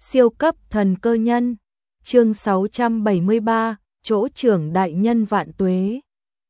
Siêu cấp thần cơ nhân. Chương 673, chỗ trưởng đại nhân vạn tuế.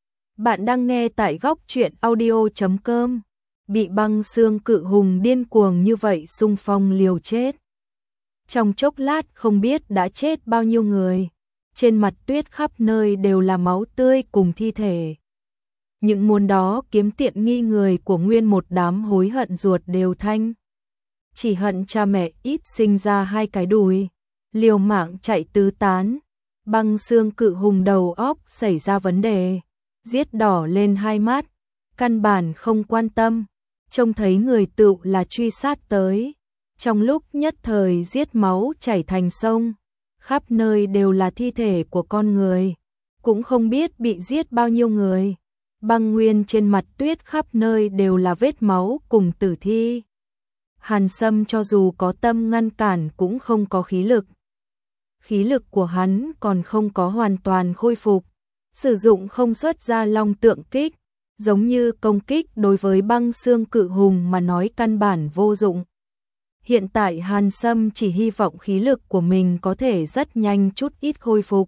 Bạn đang nghe tại góc truyện audio.com. Bị băng xương cự hùng điên cuồng như vậy xung phong liều chết. Trong chốc lát không biết đã chết bao nhiêu người. Trên mặt tuyết khắp nơi đều là máu tươi cùng thi thể. Những muốn đó kiếm tiện nghi người của nguyên một đám hối hận ruột đều thanh. Chỉ hận cha mẹ ít sinh ra hai cái đùi, liều mạng chạy tứ tán. Băng xương cự hùng đầu óc xảy ra vấn đề, giết đỏ lên hai mắt, căn bản không quan tâm, trông thấy người tựu là truy sát tới. Trong lúc nhất thời giết máu chảy thành sông, khắp nơi đều là thi thể của con người, cũng không biết bị giết bao nhiêu người. Băng nguyên trên mặt tuyết khắp nơi đều là vết máu cùng tử thi. Hàn Sâm cho dù có tâm ngăn cản cũng không có khí lực. Khí lực của hắn còn không có hoàn toàn khôi phục, sử dụng không xuất ra long tượng kích, giống như công kích đối với băng xương cự hùng mà nói căn bản vô dụng. Hiện tại Hàn Sâm chỉ hy vọng khí lực của mình có thể rất nhanh chút ít khôi phục.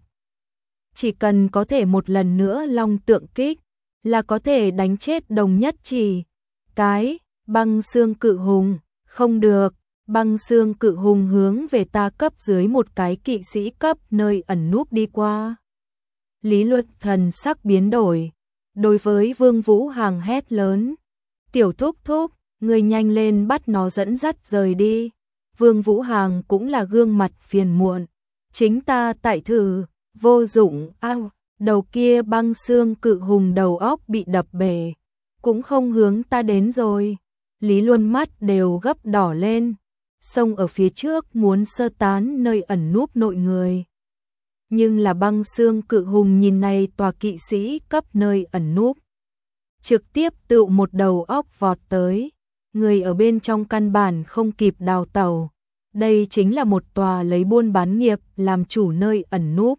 Chỉ cần có thể một lần nữa long tượng kích, là có thể đánh chết Đồng Nhất Chỉ. Cái, băng xương cự hùng, không được, băng xương cự hùng hướng về ta cấp dưới một cái kỵ sĩ cấp nơi ẩn núp đi qua. Lý Luật thần sắc biến đổi, đối với Vương Vũ Hàng hét lớn. Tiểu thúc thúc, người nhanh lên bắt nó dẫn dắt rời đi. Vương Vũ Hàng cũng là gương mặt phiền muộn. Chính ta tại thử, vô dụng, ao. Đầu kia băng xương cự hùng đầu óc bị đập bể, cũng không hướng ta đến rồi. Lý Luân mắt đều gấp đỏ lên, xông ở phía trước muốn sơ tán nơi ẩn núp nội người. Nhưng là băng xương cự hùng nhìn này tòa kỵ sĩ cấp nơi ẩn núp, trực tiếp tựu một đầu óc vọt tới, người ở bên trong căn bản không kịp đào tẩu. Đây chính là một tòa lấy buôn bán nghiệp làm chủ nơi ẩn núp.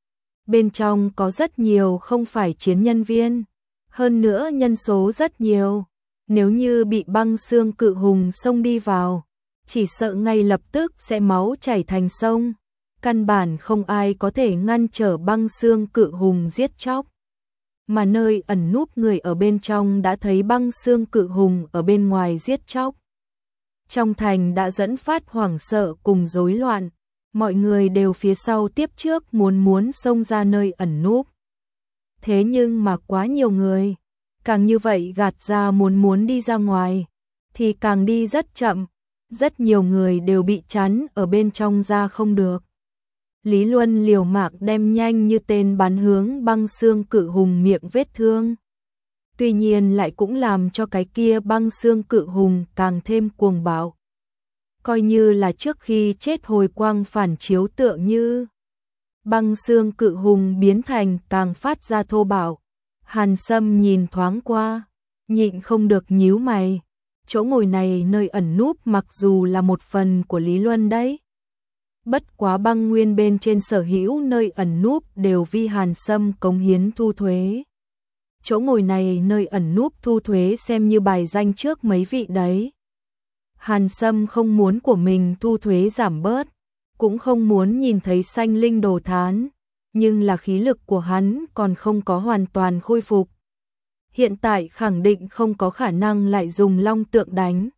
Bên trong có rất nhiều không phải chiến nhân viên, hơn nữa nhân số rất nhiều. Nếu như bị băng xương cự hùng xông đi vào, chỉ sợ ngay lập tức sẽ máu chảy thành sông. Căn bản không ai có thể ngăn trở băng xương cự hùng giết chóc. Mà nơi ẩn núp người ở bên trong đã thấy băng xương cự hùng ở bên ngoài giết chóc. Trong thành đã dẫn phát hoảng sợ cùng rối loạn. Mọi người đều phía sau tiếp trước muốn xông ra nơi ẩn núp. Thế nhưng mà quá nhiều người, càng như vậy gạt ra muốn đi ra ngoài, thì càng đi rất chậm, rất nhiều người đều bị chắn ở bên trong ra không được. Lý Luân liều mạng đem nhanh như tên bắn hướng băng xương cự hùng miệng vết thương. Tuy nhiên lại cũng làm cho cái kia băng xương cự hùng càng thêm cuồng bạo. Coi như là trước khi chết hồi quang phản chiếu tựa như. Băng xương cự hùng biến thành càng phát ra thô bạo. Hàn Sâm nhìn thoáng qua, nhịn không được nhíu mày. Chỗ ngồi này nơi ẩn núp mặc dù là một phần của Lý Luân đấy. Bất quá băng nguyên bên trên sở hữu nơi ẩn núp đều vi Hàn Sâm cống hiến thu thuế. Chỗ ngồi này nơi ẩn núp thu thuế xem như bài danh trước mấy vị đấy. Hàn Sâm không muốn của mình thu thuế giảm bớt, cũng không muốn nhìn thấy sanh linh đồ thán, nhưng là khí lực của hắn còn không có hoàn toàn khôi phục. Hiện tại khẳng định không có khả năng lại dùng long tượng đánh.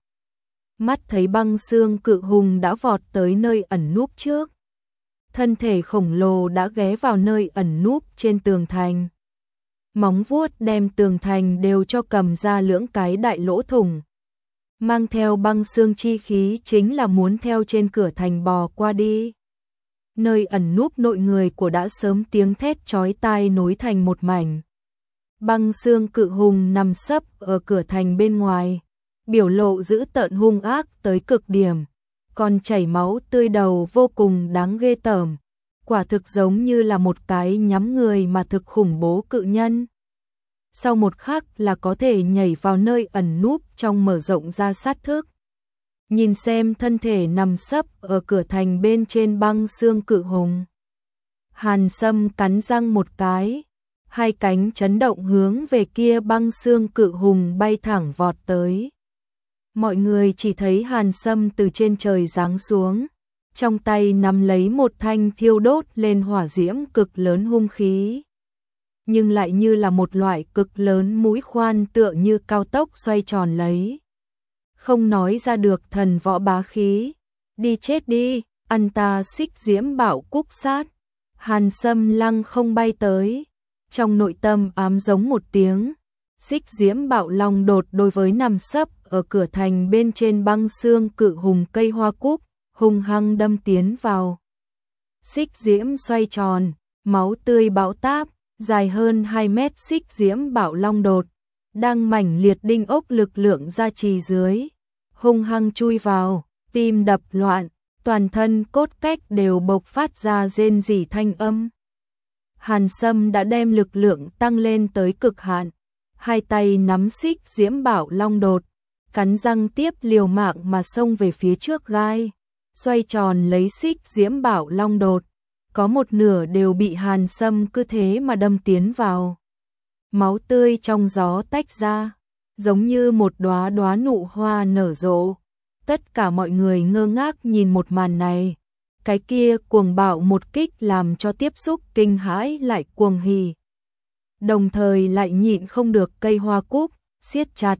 Mắt thấy băng xương cự hùng đã vọt tới nơi ẩn núp trước. Thân thể khổng lồ đã ghé vào nơi ẩn núp trên tường thành. Móng vuốt đem tường thành đều cho cầm ra lưỡng cái đại lỗ thủng. Mang theo băng xương chi khí chính là muốn theo trên cửa thành bò qua đi. Nơi ẩn núp nội người của đã sớm tiếng thét chói tai nối thành một mảnh. Băng xương cự hùng nằm sấp ở cửa thành bên ngoài, biểu lộ dữ tợn hung ác tới cực điểm, còn chảy máu tươi đầu vô cùng đáng ghê tởm, quả thực giống như là một cái nhắm người mà thực khủng bố cự nhân. Sau một khắc là có thể nhảy vào nơi ẩn núp trong mở rộng ra sát thức. Nhìn xem thân thể nằm sấp ở cửa thành bên trên băng xương cự hùng. Hàn Sâm cắn răng một cái, hai cánh chấn động hướng về kia băng xương cự hùng bay thẳng vọt tới. Mọi người chỉ thấy Hàn Sâm từ trên trời giáng xuống, trong tay nắm lấy một thanh thiêu đốt lên hỏa diễm cực lớn hung khí. Nhưng lại như là một loại cực lớn mũi khoan tựa như cao tốc xoay tròn lấy. Không nói ra được thần võ bá khí. Đi chết đi, ăn ta xích diễm bảo cúc sát. Hàn Sâm lăng không bay tới. Trong nội tâm ám giống một tiếng. Xích diễm bạo long đột đối với nằm sấp ở cửa thành bên trên băng xương cự hùng cây hoa cúc, hung hăng đâm tiến vào. Xích diễm xoay tròn, máu tươi bão táp, dài hơn 2 mét xích diễm bạo long đột, đang mảnh liệt đinh ốc lực lượng gia trì dưới, hung hăng chui vào, tim đập loạn, toàn thân cốt cách đều bộc phát ra rên rỉ thanh âm. Hàn Sâm đã đem lực lượng tăng lên tới cực hạn, hai tay nắm xích diễm bảo long đột, cắn răng tiếp liều mạng mà xông về phía trước gai, xoay tròn lấy xích diễm bảo long đột, có một nửa đều bị Hàn Sâm cứ thế mà đâm tiến vào. Máu tươi trong gió tách ra, giống như một đóa đóa nụ hoa nở rộ. Tất cả mọi người ngơ ngác nhìn một màn này. Cái kia cuồng bạo một kích làm cho tiếp xúc kinh hãi lại cuồng hỉ. Đồng thời lại nhịn không được cây hoa cúc, siết chặt.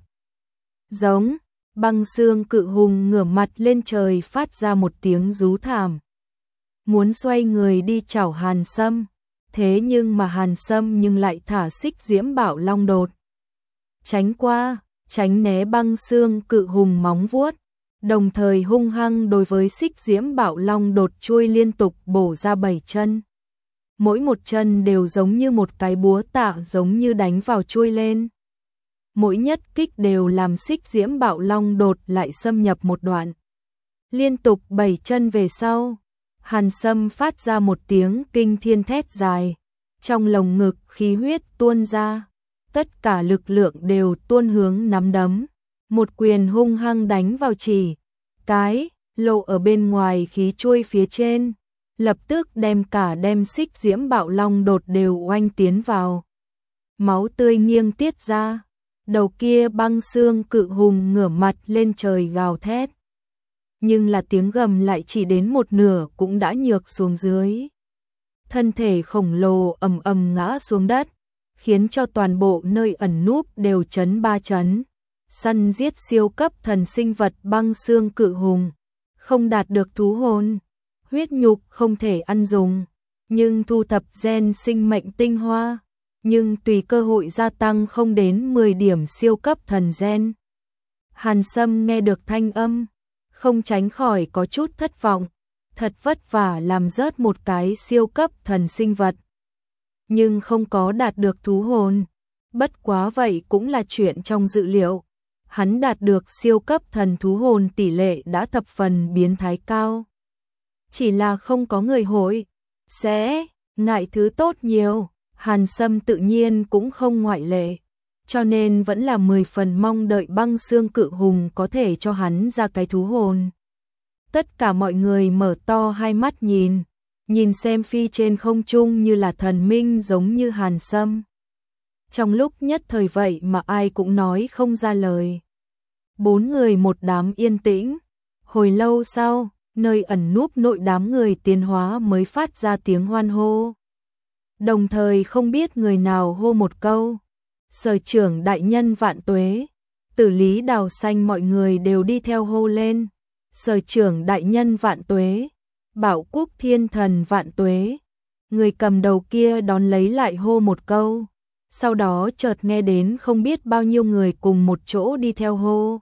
Giống, băng xương cự hùng ngửa mặt lên trời phát ra một tiếng rú thảm. Muốn xoay người đi chảo Hàn Sâm, thế nhưng mà Hàn Sâm nhưng lại thả xích diễm bảo long đột. Tránh qua, tránh né băng xương cự hùng móng vuốt, đồng thời hung hăng đối với xích diễm bảo long đột chui liên tục bổ ra 7 chân. Mỗi một chân đều giống như một cái búa tạ giống như đánh vào chui lên. Mỗi nhất kích đều làm xích diễm bảo long đột lại xâm nhập một đoạn. Liên tục 7 chân về sau, Hàn Sâm phát ra một tiếng kinh thiên thét dài, trong lồng ngực khí huyết tuôn ra, tất cả lực lượng đều tuôn hướng nắm đấm, một quyền hung hăng đánh vào chỉ cái lộ ở bên ngoài khí chui phía trên, lập tức đem xích diễm bạo long đột đều oanh tiến vào. Máu tươi nghiêng tiết ra, đầu kia băng xương cự hùng ngửa mặt lên trời gào thét. Nhưng là tiếng gầm lại chỉ đến một nửa cũng đã nhược xuống dưới. Thân thể khổng lồ ầm ầm ngã xuống đất, khiến cho toàn bộ nơi ẩn núp đều chấn ba chấn. Săn giết siêu cấp thần sinh vật băng xương cự hùng, không đạt được thú hồn, huyết nhục không thể ăn dùng, nhưng thu thập gen sinh mệnh tinh hoa, nhưng tùy cơ hội gia tăng không đến 10 điểm siêu cấp thần gen. Hàn Sâm nghe được thanh âm, không tránh khỏi có chút thất vọng, thật vất vả làm rớt một cái siêu cấp thần sinh vật, nhưng không có đạt được thú hồn. Bất quá vậy cũng là chuyện trong dự liệu. Hắn đạt được siêu cấp thần thú hồn tỷ lệ đã thập phần biến thái cao. Chỉ là không có người hội sẽ ngại thứ tốt nhiều, Hàn Sâm tự nhiên cũng không ngoại lệ, cho nên vẫn là 10 phần mong đợi băng xương cự hùng có thể cho hắn ra cái thú hồn. Tất cả mọi người mở to hai mắt nhìn xem phi trên không trung như là thần minh giống như Hàn Sâm. Trong lúc nhất thời vậy mà ai cũng nói không ra lời. 4 người một đám yên tĩnh. Hồi lâu sau, nơi ẩn núp nội đám người tiến hóa mới phát ra tiếng hoan hô. Đồng thời không biết người nào hô một câu. Sở trưởng đại nhân vạn tuế. Tử Lý Đào Xanh mọi người đều đi theo hô lên. Sở trưởng đại nhân vạn tuế. Bảo Quốc Thiên Thần vạn tuế. Người cầm đầu kia đón lấy lại hô một câu. Sau đó chợt nghe đến không biết bao nhiêu người cùng một chỗ đi theo hô.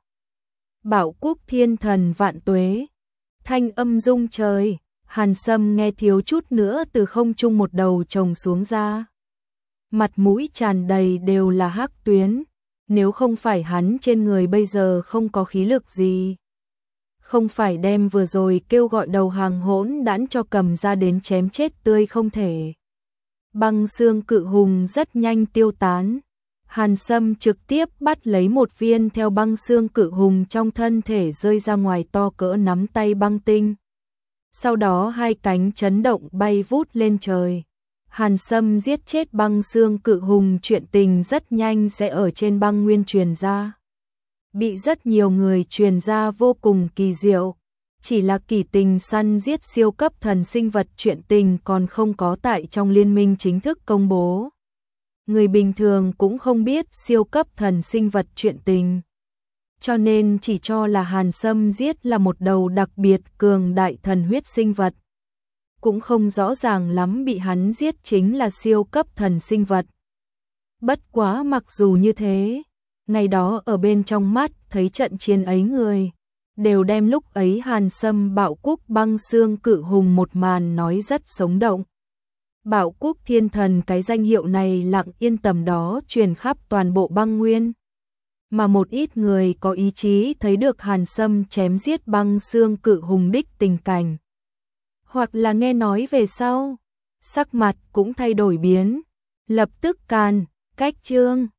Bảo Quốc Thiên Thần vạn tuế. Thanh âm rung trời, Hàn Sâm nghe thiếu chút nữa từ không trung một đầu chồng xuống ra. Mặt mũi tràn đầy đều là hắc tuyến, nếu không phải hắn trên người bây giờ không có khí lực gì. Không phải đem vừa rồi kêu gọi đầu hàng hỗn đản cho cầm ra đến chém chết tươi không thể. Băng xương cự hùng rất nhanh tiêu tán. Hàn Sâm trực tiếp bắt lấy một viên theo băng xương cự hùng trong thân thể rơi ra ngoài to cỡ nắm tay băng tinh. Sau đó hai cánh chấn động bay vút lên trời. Hàn Sâm giết chết băng xương cự hùng chuyện tình rất nhanh sẽ ở trên băng nguyên truyền ra. Bị rất nhiều người truyền ra vô cùng kỳ diệu. Chỉ là kỳ tình săn giết siêu cấp thần sinh vật chuyện tình còn không có tại trong liên minh chính thức công bố. Người bình thường cũng không biết siêu cấp thần sinh vật chuyện tình. Cho nên chỉ cho là Hàn Sâm giết là một đầu đặc biệt cường đại thần huyết sinh vật. Cũng không rõ ràng lắm bị hắn giết chính là siêu cấp thần sinh vật. Bất quá mặc dù như thế, ngày đó ở bên trong mắt thấy trận chiến ấy người, đều đem lúc ấy Hàn Sâm bạo quốc băng xương cự hùng một màn nói rất sống động. Bạo quốc thiên thần cái danh hiệu này lặng yên tầm đó truyền khắp toàn bộ băng nguyên. Mà một ít người có ý chí thấy được Hàn Sâm chém giết băng xương cự hùng đích tình cảnh. Hoặc là nghe nói về sau, sắc mặt cũng thay đổi biến, lập tức càn, cách chương.